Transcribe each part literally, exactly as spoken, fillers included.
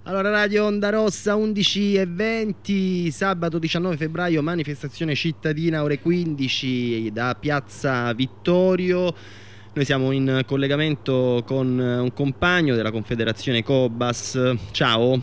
Allora, Radio Onda Rossa, undici e venti, sabato diciannove febbraio, manifestazione cittadina, ore quindici da Piazza Vittorio. Noi siamo in collegamento con un compagno della Confederazione Cobas. Ciao.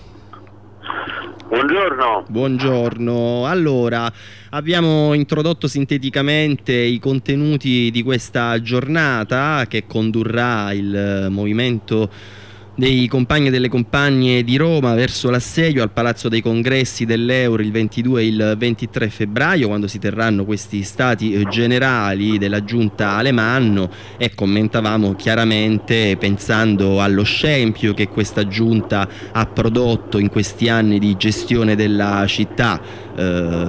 Buongiorno. Buongiorno. Allora, abbiamo introdotto sinteticamente i contenuti di questa giornata che condurrà il movimento dei compagni e delle compagne di Roma verso l'assedio al Palazzo dei Congressi dell'Euro il ventidue e il ventitré febbraio, quando si terranno questi stati generali della giunta Alemanno, e commentavamo chiaramente, pensando allo scempio che questa giunta ha prodotto in questi anni di gestione della città. Eh,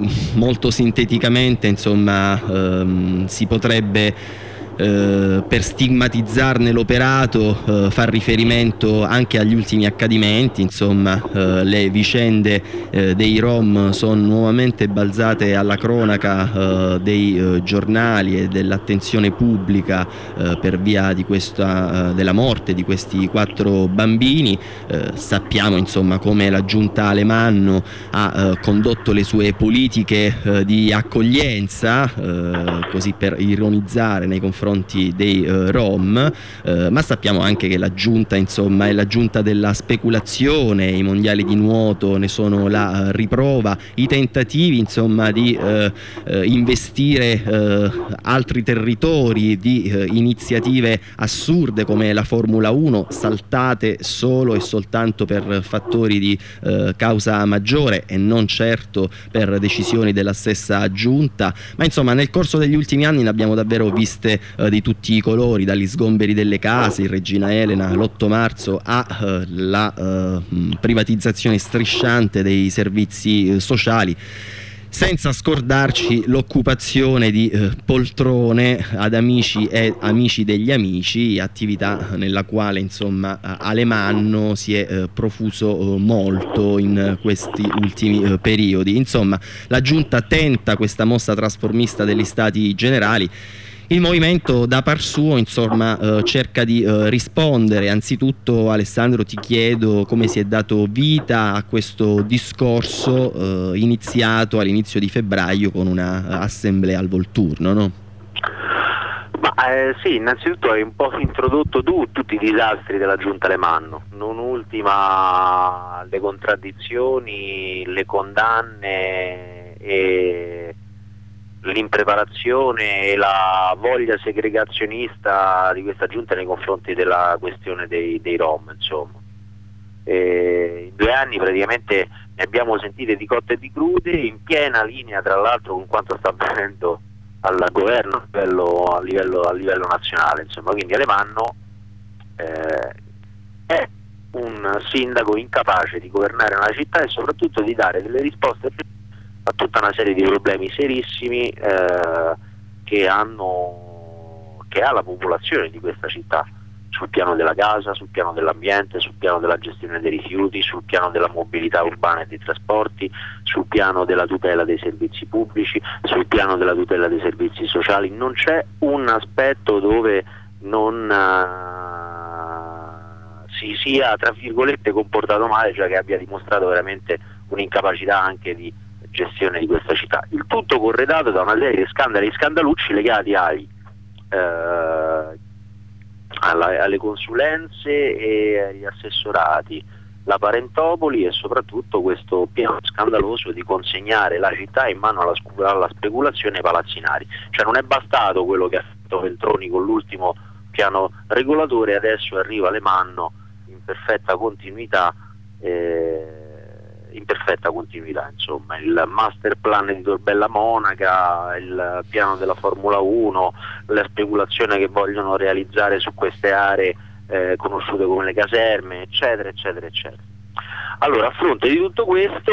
molto sinteticamente, insomma, ehm, si potrebbe Eh, per stigmatizzarne l'operato eh, far riferimento anche agli ultimi accadimenti. Insomma, eh, le vicende eh, dei Rom sono nuovamente balzate alla cronaca eh, dei eh, giornali e dell'attenzione pubblica eh, per via di questa, eh, della morte di questi quattro bambini. Eh, sappiamo insomma come la giunta Alemanno ha eh, condotto le sue politiche eh, di accoglienza, eh, così per ironizzare nei confronti dei uh, Rom, uh, ma sappiamo anche che la giunta insomma è la giunta della speculazione. I mondiali di nuoto ne sono la uh, riprova, i tentativi insomma di uh, uh, investire uh, altri territori, di uh, iniziative assurde come la Formula uno, saltate solo e soltanto per fattori di uh, causa maggiore e non certo per decisioni della stessa giunta. Ma insomma, nel corso degli ultimi anni ne abbiamo davvero viste di tutti i colori, dagli sgomberi delle case, il Regina Elena, l'otto marzo, alla uh, privatizzazione strisciante dei servizi uh, sociali, senza scordarci l'occupazione di eh, poltrone ad amici e amici degli amici, attività nella quale insomma Alemanno si è eh, profuso eh, molto in questi ultimi eh, periodi. Insomma, la giunta tenta questa mossa trasformista degli stati generali. Il movimento da par suo insomma eh, cerca di eh, rispondere. Anzitutto, Alessandro, ti chiedo come si è dato vita a questo discorso eh, iniziato all'inizio di febbraio con una uh, assemblea al Volturno, no? Ma eh, sì, innanzitutto hai un po' introdotto tu tutti i disastri della giunta Alemanno, non ultima le contraddizioni, le condanne e l'impreparazione e la voglia segregazionista di questa giunta nei confronti della questione dei, dei Rom, insomma. E in due anni praticamente ne abbiamo sentite di cotte e di crude, in piena linea tra l'altro con quanto sta avvenendo al governo a livello, a livello, a livello nazionale, insomma. Quindi Alemanno eh, è un sindaco incapace di governare una città e soprattutto di dare delle risposte a tutta una serie di problemi serissimi eh, che hanno che ha la popolazione di questa città, sul piano della casa, sul piano dell'ambiente, sul piano della gestione dei rifiuti, sul piano della mobilità urbana e dei trasporti, sul piano della tutela dei servizi pubblici, sul piano della tutela dei servizi sociali. Non c'è un aspetto dove non uh, si sia, tra virgolette, comportato male, cioè che abbia dimostrato veramente un'incapacità anche di gestione di questa città. Il tutto corredato da una serie di scandali e scandalucci legati ai, eh, alla, alle consulenze e agli assessorati, la parentopoli e soprattutto questo piano scandaloso di consegnare la città in mano alla, alla speculazione palazzinari. Cioè non è bastato quello che ha fatto Veltroni con l'ultimo piano regolatore, adesso arriva Alemanno in perfetta continuità eh, in perfetta continuità, insomma, il master plan di Torbella Monaca, il piano della Formula uno, la speculazione che vogliono realizzare su queste aree eh, conosciute come le caserme, eccetera, eccetera, eccetera. Allora, a fronte di tutto questo,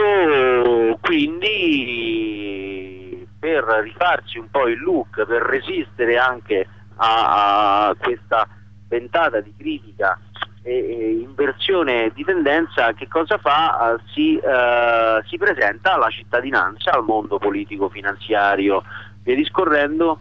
quindi, per rifarsi un po' il look, per resistere anche a, a questa ventata di critica e inversione di tendenza, che cosa fa? Uh, si, uh, si presenta alla cittadinanza, al mondo politico finanziario, via discorrendo,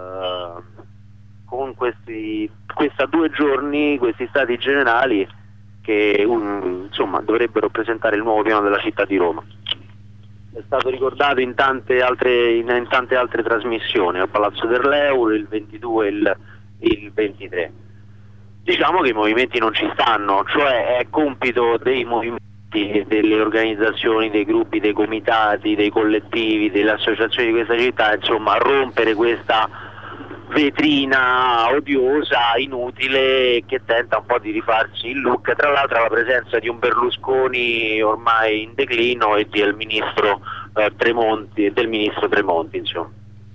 uh, con questi questa due giorni, questi stati generali che um, insomma dovrebbero presentare il nuovo piano della città di Roma. È stato ricordato in tante altre, in, in tante altre trasmissioni, al Palazzo dell'Euro il ventidue e il, il ventitré. Diciamo che i movimenti non ci stanno, cioè è compito dei movimenti, delle organizzazioni, dei gruppi, dei comitati, dei collettivi, delle associazioni di questa città, insomma rompere questa vetrina odiosa, inutile, che tenta un po' di rifarsi il look. Tra l'altro la presenza di un Berlusconi ormai in declino e del ministro eh, Tremonti, del ministro Tremonti, insomma.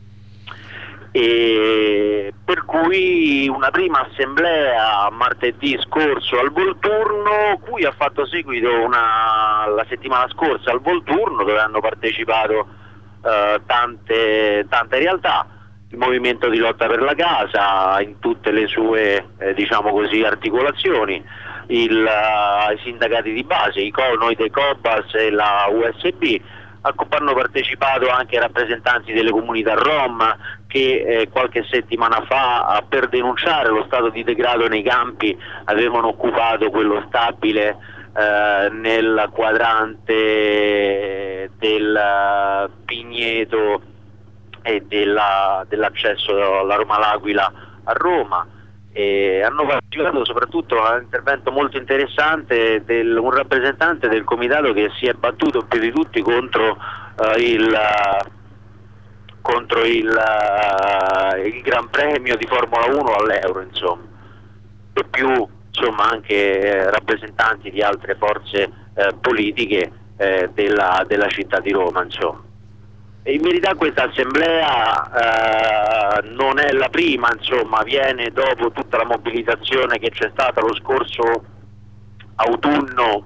E per cui una prima assemblea martedì scorso al Volturno, cui ha fatto seguito una, la settimana scorsa al Volturno, dove hanno partecipato eh, tante, tante realtà, il movimento di lotta per la casa in tutte le sue eh, diciamo così articolazioni, il, uh, i sindacati di base, i Co, noi dei Cobas e la U S B. Hanno partecipato anche rappresentanti delle comunità rom che eh, qualche settimana fa, per denunciare lo stato di degrado nei campi, avevano occupato quello stabile eh, nel quadrante del Pigneto e della, dell'accesso alla Roma L'Aquila a Roma. E hanno partecipato soprattutto a un intervento molto interessante del un rappresentante del comitato che si è battuto più di tutti contro uh, il uh, contro il, uh, il Gran Premio di Formula uno all'Euro, insomma, e più insomma anche eh, rappresentanti di altre forze eh, politiche eh, della, della città di Roma, insomma. E in verità questa assemblea eh, non è la prima, insomma, viene dopo tutta la mobilitazione che c'è stata lo scorso autunno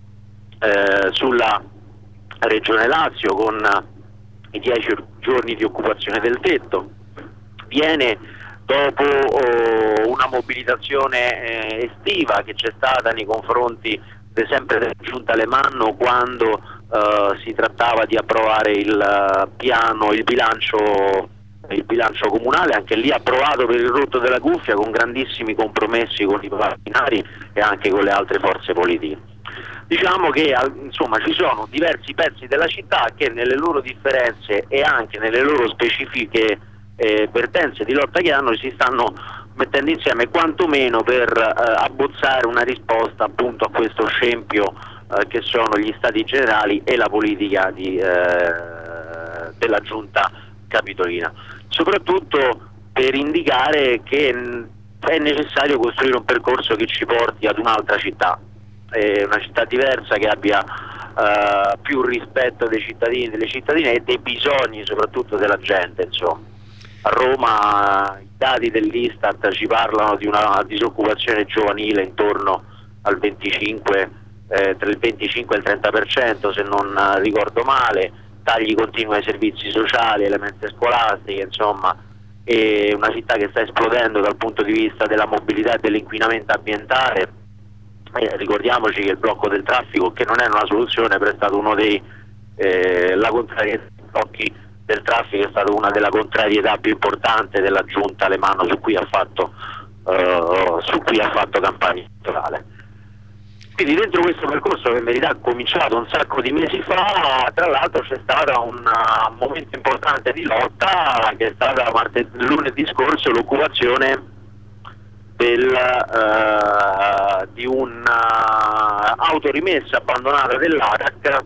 eh, sulla Regione Lazio con i dieci giorni di occupazione del tetto, viene dopo oh, una mobilitazione eh, estiva che c'è stata nei confronti de, sempre della Giunta Alemanno quando Uh, si trattava di approvare il uh, piano, il bilancio, il bilancio comunale, anche lì approvato per il rotto della cuffia con grandissimi compromessi con i parlamenari e anche con le altre forze politiche. Diciamo che insomma ci sono diversi pezzi della città che nelle loro differenze e anche nelle loro specifiche eh, vertenze di lotta che hanno si stanno mettendo insieme quantomeno per eh, abbozzare una risposta appunto a questo scempio che sono gli stati generali e la politica di, eh, della giunta capitolina, soprattutto per indicare che è necessario costruire un percorso che ci porti ad un'altra città, eh, una città diversa che abbia eh, più rispetto dei cittadini, delle cittadine e dei bisogni soprattutto della gente, insomma. A Roma i dati dell'Istat ci parlano di una disoccupazione giovanile intorno al venticinque Eh, tra il venticinque e il trenta per cento se non uh, ricordo male, tagli continui ai servizi sociali, alle mense scolastiche, insomma è una città che sta esplodendo dal punto di vista della mobilità e dell'inquinamento ambientale. Eh, ricordiamoci che il blocco del traffico, che non è una soluzione, però è stato uno dei eh, la contrarietà dei blocchi del traffico è stata una della contrarietà più importante della giunta Alemanno su cui ha fatto uh, su cui ha fatto campagna elettorale. Quindi dentro questo percorso che in verità è cominciato un sacco di mesi fa, tra l'altro c'è stato un uh, momento importante di lotta che è stata martedì, lunedì scorso l'occupazione del, uh, di un'autorimessa uh, abbandonata dell'A T A C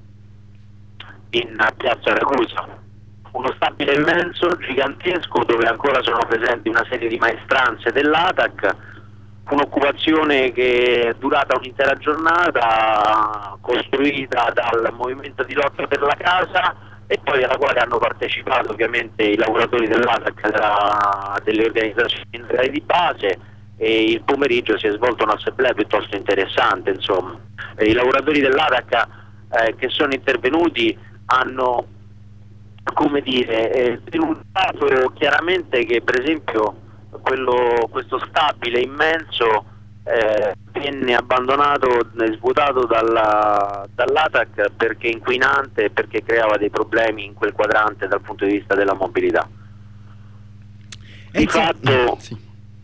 in piazza Ragusa, uno stabile immenso, gigantesco, dove ancora sono presenti una serie di maestranze dell'A T A C. Un'occupazione che è durata un'intera giornata, costruita dal movimento di lotta per la casa e poi alla quale hanno partecipato ovviamente i lavoratori dell'A T A C, della, delle organizzazioni sindacali di base, e il pomeriggio si è svolta un'assemblea piuttosto interessante, insomma. E i lavoratori dell'A T A C eh, che sono intervenuti hanno, come dire, eh, denunciato chiaramente che per esempio Quello, questo stabile immenso eh, venne abbandonato e svuotato dalla, dall'A T A C perché inquinante e perché creava dei problemi in quel quadrante dal punto di vista della mobilità. Di fatto, sì.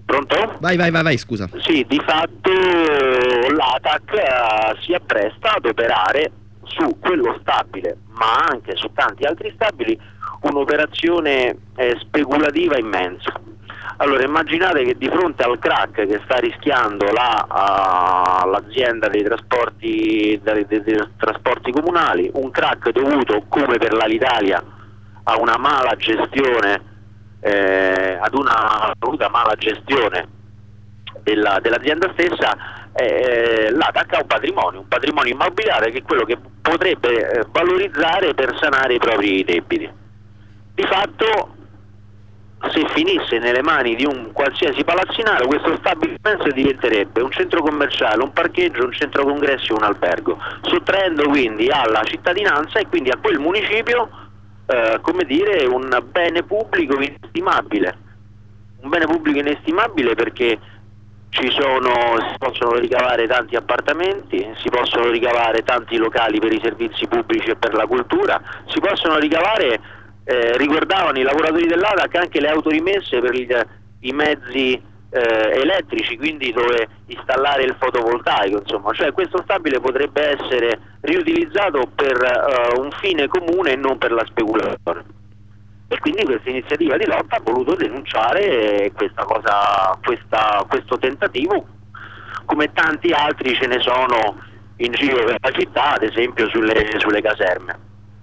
Pronto? Vai, vai, vai, vai, scusa. Sì, di fatto l'A T A C eh, si appresta ad operare su quello stabile, ma anche su tanti altri stabili, un'operazione eh, speculativa immensa. Allora immaginate che di fronte al crack che sta rischiando la, uh, l'azienda dei trasporti, dei, dei, dei trasporti comunali, un crack dovuto, come per l'Alitalia, a una mala gestione, eh, ad una dovuta mala gestione della, dell'azienda stessa, eh, l'A T A C ha un patrimonio, un patrimonio immobiliare che è quello che potrebbe eh, valorizzare per sanare i propri debiti. Di fatto, se finisse nelle mani di un qualsiasi palazzinaro, questo stabilimento diventerebbe un centro commerciale, un parcheggio, un centro congressi o un albergo, sottraendo quindi alla cittadinanza e quindi a quel municipio eh, come dire, un bene pubblico inestimabile. Un bene pubblico inestimabile perché ci sono, si possono ricavare tanti appartamenti, si possono ricavare tanti locali per i servizi pubblici e per la cultura, si possono ricavare, eh, ricordavano i lavoratori dell'A T A C, anche le autorimesse per il, i mezzi eh, elettrici, quindi dove installare il fotovoltaico, insomma, cioè questo stabile potrebbe essere riutilizzato per uh, un fine comune e non per la speculazione. E quindi questa iniziativa di lotta ha voluto denunciare questa cosa, questa, questo tentativo, come tanti altri ce ne sono in giro per la città, ad esempio sulle, sulle caserme.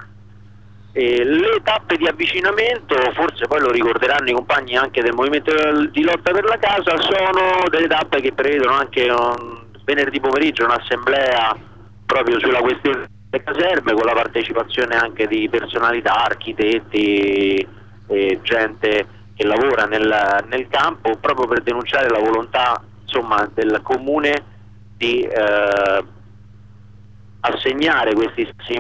E le tappe di avvicinamento, forse poi lo ricorderanno i compagni anche del movimento di lotta per la casa, sono delle tappe che prevedono anche un, venerdì pomeriggio un'assemblea proprio sulla questione delle caserme, con la partecipazione anche di personalità, architetti e gente che lavora nel, nel campo, proprio per denunciare la volontà, insomma, del comune di eh, assegnare questi spazi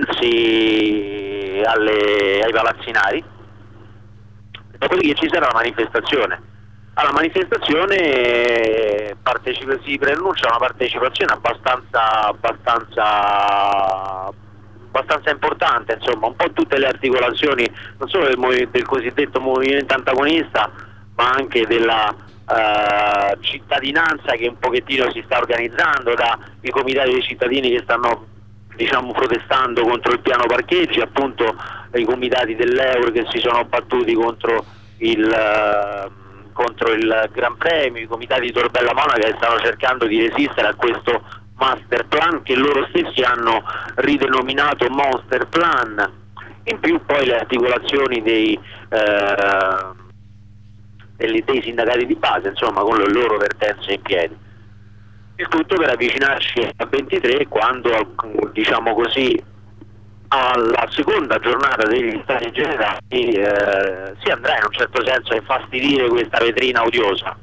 immensi alle, ai palazzinari. Dopodiché ci sarà la manifestazione. Alla manifestazione partecipa, si preannuncia una partecipazione abbastanza, abbastanza, abbastanza importante, insomma, un po' tutte le articolazioni, non solo del, del cosiddetto movimento antagonista, ma anche della uh, cittadinanza che un pochettino si sta organizzando, dai comitati dei cittadini che stanno, diciamo, protestando contro il piano parcheggi, appunto i comitati dell'Eur che si sono battuti contro il... Uh, contro il Gran Premio, i comitati di Torbella Monaca che stanno cercando di resistere a questo master plan che loro stessi hanno ridenominato Monster Plan, in più poi le articolazioni dei, eh, dei, dei sindacati di base, insomma, con le loro vertenze in piedi. Il tutto per avvicinarci a ventitré, quando, diciamo così, alla seconda giornata degli stati generali eh, si andrà in un certo senso a infastidire questa vetrina odiosa.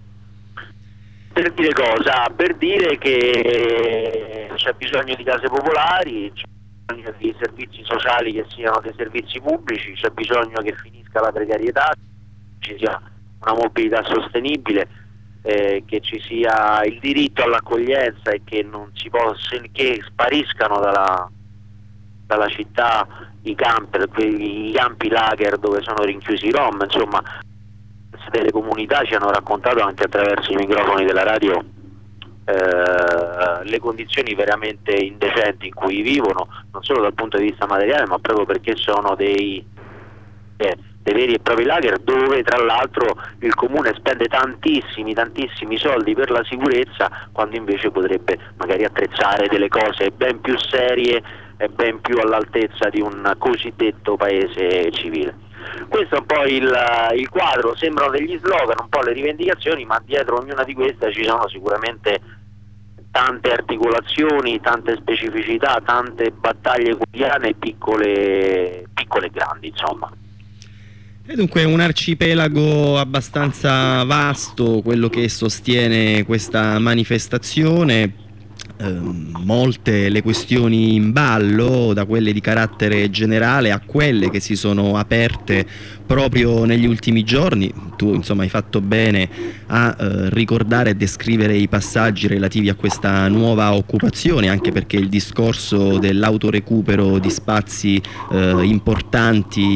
Per dire cosa? Per dire che c'è bisogno di case popolari, c'è bisogno di servizi sociali che siano dei servizi pubblici, c'è bisogno che finisca la precarietà, ci sia una mobilità sostenibile, eh, che ci sia il diritto all'accoglienza e che non si possa, che spariscano dalla dalla città i camper, i campi lager dove sono rinchiusi i rom, insomma, delle comunità ci hanno raccontato anche attraverso i microfoni della radio eh, le condizioni veramente indecenti in cui vivono, non solo dal punto di vista materiale, ma proprio perché sono dei, eh, dei veri e propri lager dove tra l'altro il comune spende tantissimi, tantissimi soldi per la sicurezza, quando invece potrebbe magari attrezzare delle cose ben più serie e ben più all'altezza di un cosiddetto paese civile. Questo è un po' il, il quadro, sembrano degli slogan, un po' le rivendicazioni, ma dietro ognuna di queste ci sono sicuramente tante articolazioni, tante specificità, tante battaglie quotidiane, piccole, piccole e grandi, insomma. E dunque un arcipelago abbastanza vasto quello che sostiene questa manifestazione. Eh, molte le questioni in ballo, da quelle di carattere generale a quelle che si sono aperte proprio negli ultimi giorni. Tu insomma hai fatto bene a eh, ricordare e descrivere i passaggi relativi a questa nuova occupazione, anche perché il discorso dell'autorecupero di spazi eh, importanti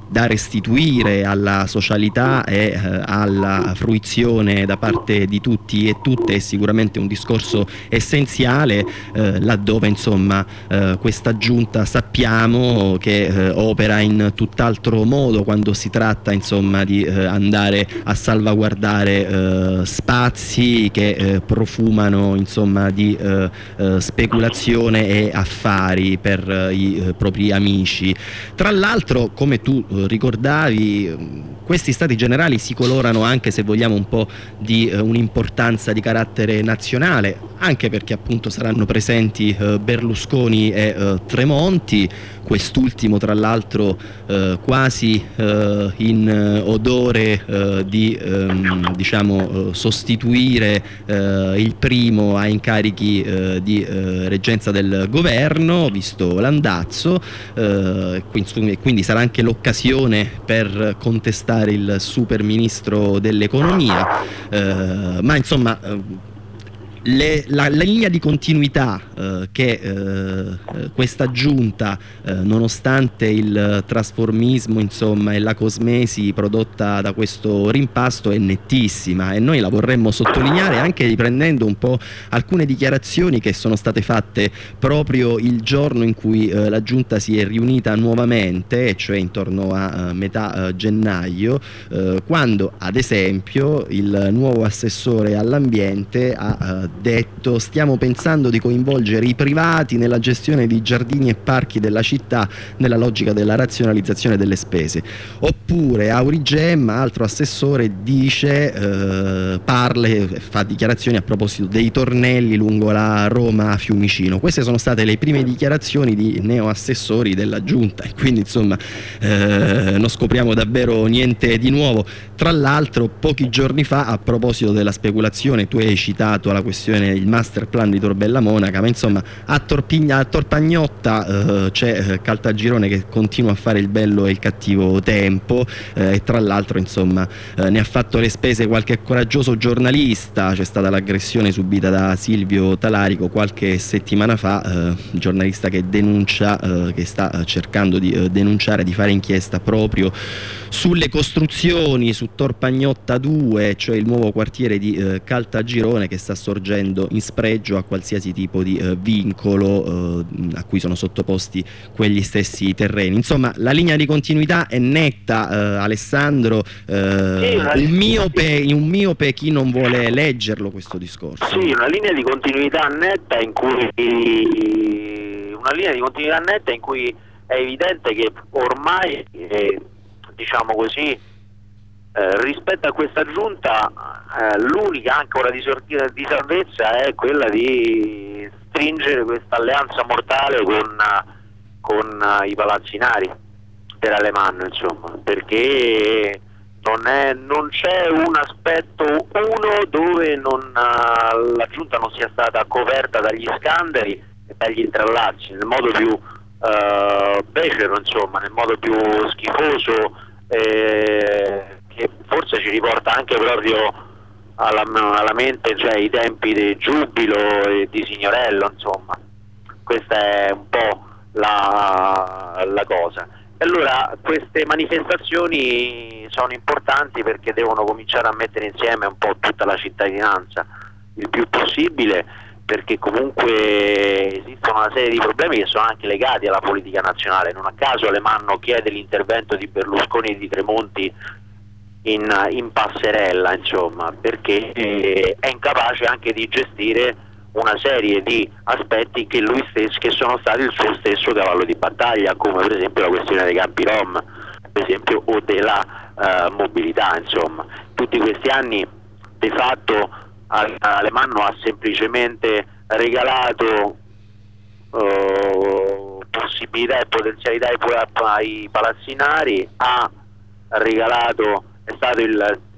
da restituire alla socialità e eh, alla fruizione da parte di tutti e tutte, è sicuramente un discorso essenziale, eh, laddove insomma eh, questa giunta sappiamo che eh, opera in tutt'altro modo quando si tratta insomma di eh, andare a salvaguardare eh, spazi che eh, profumano insomma di eh, eh, speculazione e affari per eh, i eh, propri amici. Tra l'altro, come tu eh, ricordavi, questi stati generali si colorano anche, se vogliamo, un po' di eh, un'importanza di carattere nazionale, anche perché appunto saranno presenti eh, Berlusconi e eh, Tremonti, quest'ultimo tra l'altro eh, quasi eh, in eh, odore eh, di ehm, diciamo eh, sostituire eh, il primo a incarichi eh, di eh, reggenza del governo, visto l'andazzo, eh, quindi, quindi sarà anche l'occasione per contestare il super ministro dell'economia, eh, ma insomma eh, Le, la, la linea di continuità eh, che eh, questa giunta, eh, nonostante il trasformismo insomma, e la cosmesi prodotta da questo rimpasto, è nettissima, e noi la vorremmo sottolineare anche riprendendo un po' alcune dichiarazioni che sono state fatte proprio il giorno in cui eh, la giunta si è riunita nuovamente, cioè intorno a eh, metà eh, gennaio, eh, quando ad esempio il nuovo assessore all'ambiente ha eh, detto: stiamo pensando di coinvolgere i privati nella gestione di giardini e parchi della città nella logica della razionalizzazione delle spese. Oppure Aurigemma, altro assessore, dice eh, parla, fa dichiarazioni a proposito dei tornelli lungo la Roma Fiumicino. Queste sono state le prime dichiarazioni di neoassessori della giunta, e quindi insomma eh, non scopriamo davvero niente di nuovo. Tra l'altro, pochi giorni fa, a proposito della speculazione, tu hai citato la questione il master plan di Tor Bella Monaca, ma insomma a, Torpigna, a Torpagnotta eh, c'è eh, Caltagirone che continua a fare il bello e il cattivo tempo, eh, e tra l'altro insomma eh, ne ha fatto le spese qualche coraggioso giornalista. C'è stata l'aggressione subita da Silvio Talarico qualche settimana fa, eh, giornalista che denuncia, eh, che sta eh, cercando di eh, denunciare, di fare inchiesta proprio sulle costruzioni su Torpagnotta due, cioè il nuovo quartiere di eh, Caltagirone, che sta sorgendo in spregio a qualsiasi tipo di eh, vincolo eh, a cui sono sottoposti quegli stessi terreni. Insomma, la linea di continuità è netta, eh, Alessandro, eh, sì, un, miope, un miope chi non vuole leggerlo questo discorso. Sì, una linea di continuità netta in cui una linea di continuità netta in cui è evidente che ormai eh, diciamo così, eh, rispetto a questa giunta eh, l'unica ancora di sortita di salvezza è quella di stringere questa alleanza mortale con, con uh, i palazzinari per Alemanno, insomma, perché non, è, non c'è un aspetto uno dove non, uh, la giunta non sia stata coperta dagli scandali e dagli intrallazzi nel modo più uh, becero, insomma, nel modo più schifoso, eh, che forse ci riporta anche proprio alla, alla mente, cioè i tempi di Giubilo e di Signorello, insomma. Questa è un po' la, la cosa. E allora queste manifestazioni sono importanti perché devono cominciare a mettere insieme un po' tutta la cittadinanza il più possibile, perché comunque esistono una serie di problemi che sono anche legati alla politica nazionale. Non a caso Alemanno chiede l'intervento di Berlusconi e di Tremonti in, in passerella, insomma, perché è incapace anche di gestire una serie di aspetti che lui stesso, che sono stati il suo stesso cavallo di battaglia, come per esempio la questione dei campi rom, per esempio, o della uh, mobilità, insomma. Tutti questi anni di fatto Alemanno ha semplicemente regalato uh, possibilità e potenzialità ai, ai palazzinari, ha regalato, è stato il